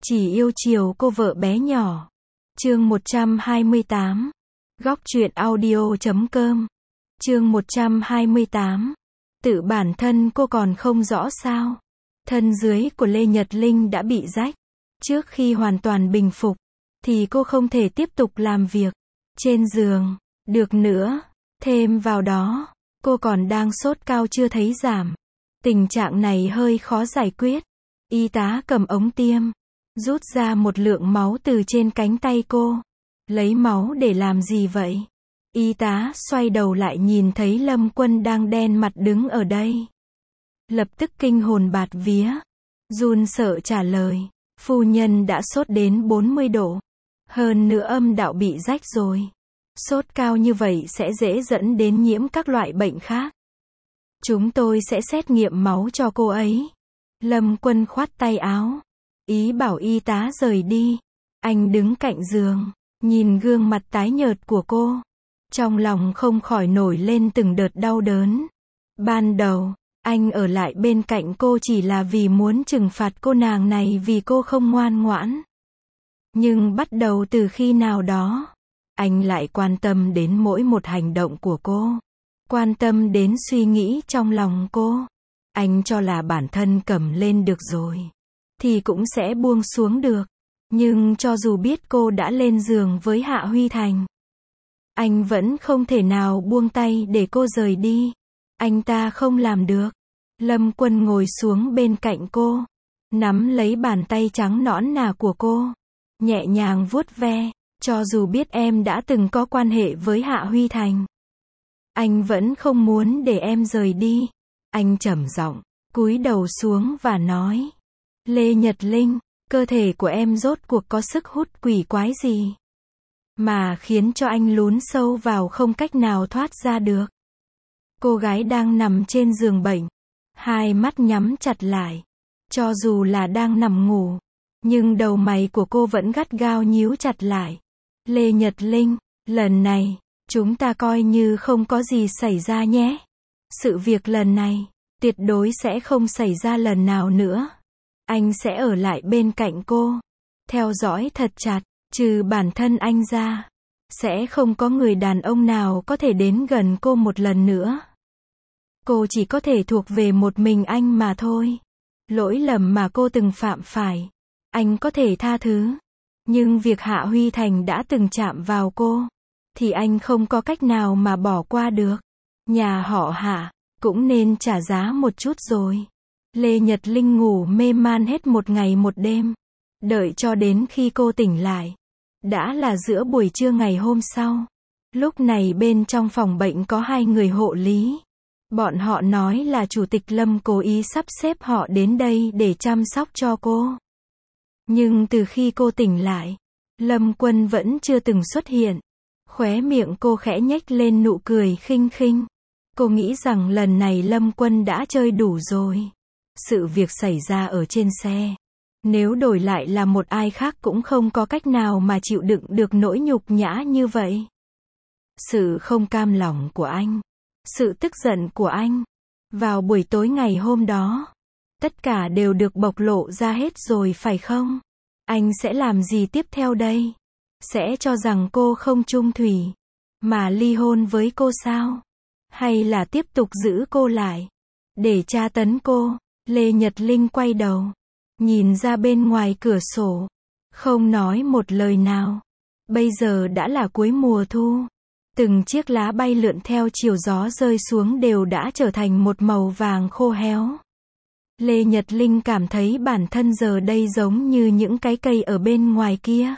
Chỉ yêu chiều cô vợ bé nhỏ. Chương 128. Góc truyện audio.com. Chương 128. Tự bản thân cô còn không rõ sao. Thân dưới của Lê Nhật Linh đã bị rách. Trước khi hoàn toàn bình phục, thì cô không thể tiếp tục làm việc trên giường được nữa. Thêm vào đó, cô còn đang sốt cao chưa thấy giảm. Tình trạng này hơi khó giải quyết. Y tá cầm ống tiêm, rút ra một lượng máu từ trên cánh tay cô. Lấy máu để làm gì vậy? Y tá xoay đầu lại nhìn thấy Lâm Quân đang đen mặt đứng ở đây. Lập tức kinh hồn bạt vía. Run sợ trả lời. Phu nhân đã sốt đến 40 độ. Hơn nữa âm đạo bị rách rồi. Sốt cao như vậy sẽ dễ dẫn đến nhiễm các loại bệnh khác. Chúng tôi sẽ xét nghiệm máu cho cô ấy. Lâm Quân khoát tay áo. Ý bảo y tá rời đi. Anh đứng cạnh giường, nhìn gương mặt tái nhợt của cô. Trong lòng không khỏi nổi lên từng đợt đau đớn. Ban đầu, anh ở lại bên cạnh cô chỉ là vì muốn trừng phạt cô nàng này vì cô không ngoan ngoãn. Nhưng bắt đầu từ khi nào đó, anh lại quan tâm đến mỗi một hành động của cô. Quan tâm đến suy nghĩ trong lòng cô. Anh cho là bản thân cầm lên được rồi, thì cũng sẽ buông xuống được. Nhưng cho dù biết cô đã lên giường với Hạ Huy Thành, anh vẫn không thể nào buông tay để cô rời đi. Anh ta không làm được. Lâm Quân ngồi xuống bên cạnh cô, nắm lấy bàn tay trắng nõn nà của cô, nhẹ nhàng vuốt ve. Cho dù biết em đã từng có quan hệ với Hạ Huy Thành, anh vẫn không muốn để em rời đi. Anh trầm giọng, cúi đầu xuống và nói. Lê Nhật Linh, cơ thể của em rốt cuộc có sức hút quỷ quái gì mà khiến cho anh lún sâu vào không cách nào thoát ra được. Cô gái đang nằm trên giường bệnh, hai mắt nhắm chặt lại. Cho dù là đang nằm ngủ, nhưng đầu mày của cô vẫn gắt gao nhíu chặt lại. Lê Nhật Linh, lần này, chúng ta coi như không có gì xảy ra nhé. Sự việc lần này, tuyệt đối sẽ không xảy ra lần nào nữa. Anh sẽ ở lại bên cạnh cô, theo dõi thật chặt, trừ bản thân anh ra. Sẽ không có người đàn ông nào có thể đến gần cô một lần nữa. Cô chỉ có thể thuộc về một mình anh mà thôi. Lỗi lầm mà cô từng phạm phải, anh có thể tha thứ. Nhưng việc Hạ Huy Thành đã từng chạm vào cô, thì anh không có cách nào mà bỏ qua được. Nhà họ Hạ cũng nên trả giá một chút rồi. Lê Nhật Linh ngủ mê man hết một ngày một đêm. Đợi cho đến khi cô tỉnh lại, đã là giữa buổi trưa ngày hôm sau. Lúc này bên trong phòng bệnh có hai người hộ lý. Bọn họ nói là Chủ tịch Lâm cố ý sắp xếp họ đến đây để chăm sóc cho cô. Nhưng từ khi cô tỉnh lại, Lâm Quân vẫn chưa từng xuất hiện. Khóe miệng cô khẽ nhếch lên nụ cười khinh khinh. Cô nghĩ rằng lần này Lâm Quân đã chơi đủ rồi. Sự việc xảy ra ở trên xe, nếu đổi lại là một ai khác cũng không có cách nào mà chịu đựng được nỗi nhục nhã như vậy. Sự không cam lòng của anh, sự tức giận của anh, vào buổi tối ngày hôm đó, tất cả đều được bộc lộ ra hết rồi phải không? Anh sẽ làm gì tiếp theo đây? Sẽ cho rằng cô không chung thủy, mà ly hôn với cô sao? Hay là tiếp tục giữ cô lại, để tra tấn cô? Lê Nhật Linh quay đầu, nhìn ra bên ngoài cửa sổ, không nói một lời nào. Bây giờ đã là cuối mùa thu. Từng chiếc lá bay lượn theo chiều gió rơi xuống đều đã trở thành một màu vàng khô héo. Lê Nhật Linh cảm thấy bản thân giờ đây giống như những cái cây ở bên ngoài kia.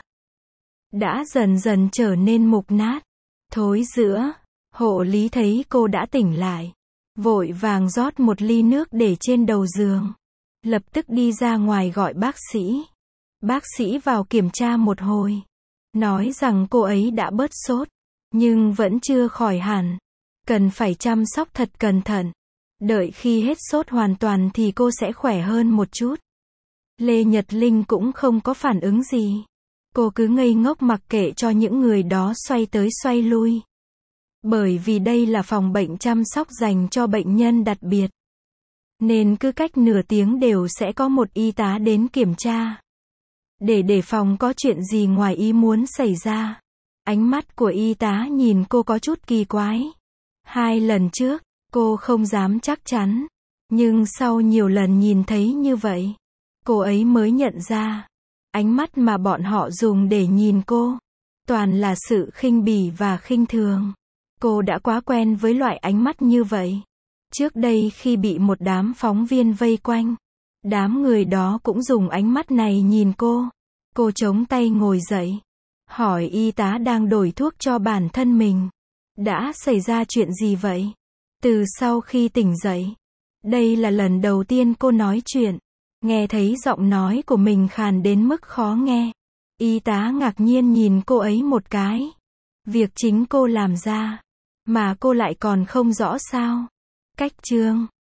Đã dần dần trở nên mục nát, thối rữa. Hộ lý thấy cô đã tỉnh lại, vội vàng rót một ly nước để trên đầu giường. Lập tức đi ra ngoài gọi bác sĩ. Bác sĩ vào kiểm tra một hồi, nói rằng cô ấy đã bớt sốt, nhưng vẫn chưa khỏi hẳn. Cần phải chăm sóc thật cẩn thận. Đợi khi hết sốt hoàn toàn thì cô sẽ khỏe hơn một chút. Lê Nhật Linh cũng không có phản ứng gì. Cô cứ ngây ngốc mặc kệ cho những người đó xoay tới xoay lui. Bởi vì đây là phòng bệnh chăm sóc dành cho bệnh nhân đặc biệt, nên cứ cách nửa tiếng đều sẽ có một y tá đến kiểm tra. để đề phòng có chuyện gì ngoài ý muốn xảy ra. Ánh mắt của y tá nhìn cô có chút kỳ quái. 2 lần trước, cô không dám chắc chắn. Nhưng sau nhiều lần nhìn thấy như vậy, cô ấy mới nhận ra. Ánh mắt mà bọn họ dùng để nhìn cô, toàn là sự khinh bỉ và khinh thường. Cô đã quá quen với loại ánh mắt như vậy. Trước đây khi bị một đám phóng viên vây quanh, đám người đó cũng dùng ánh mắt này nhìn cô. Cô chống tay ngồi dậy, hỏi y tá đang đổi thuốc cho bản thân mình. Đã xảy ra chuyện gì vậy? Từ sau khi tỉnh dậy, đây là lần đầu tiên cô nói chuyện. Nghe thấy giọng nói của mình khàn đến mức khó nghe. Y tá ngạc nhiên nhìn cô ấy một cái. Việc chính cô làm ra, mà cô lại còn không rõ sao? Cách chương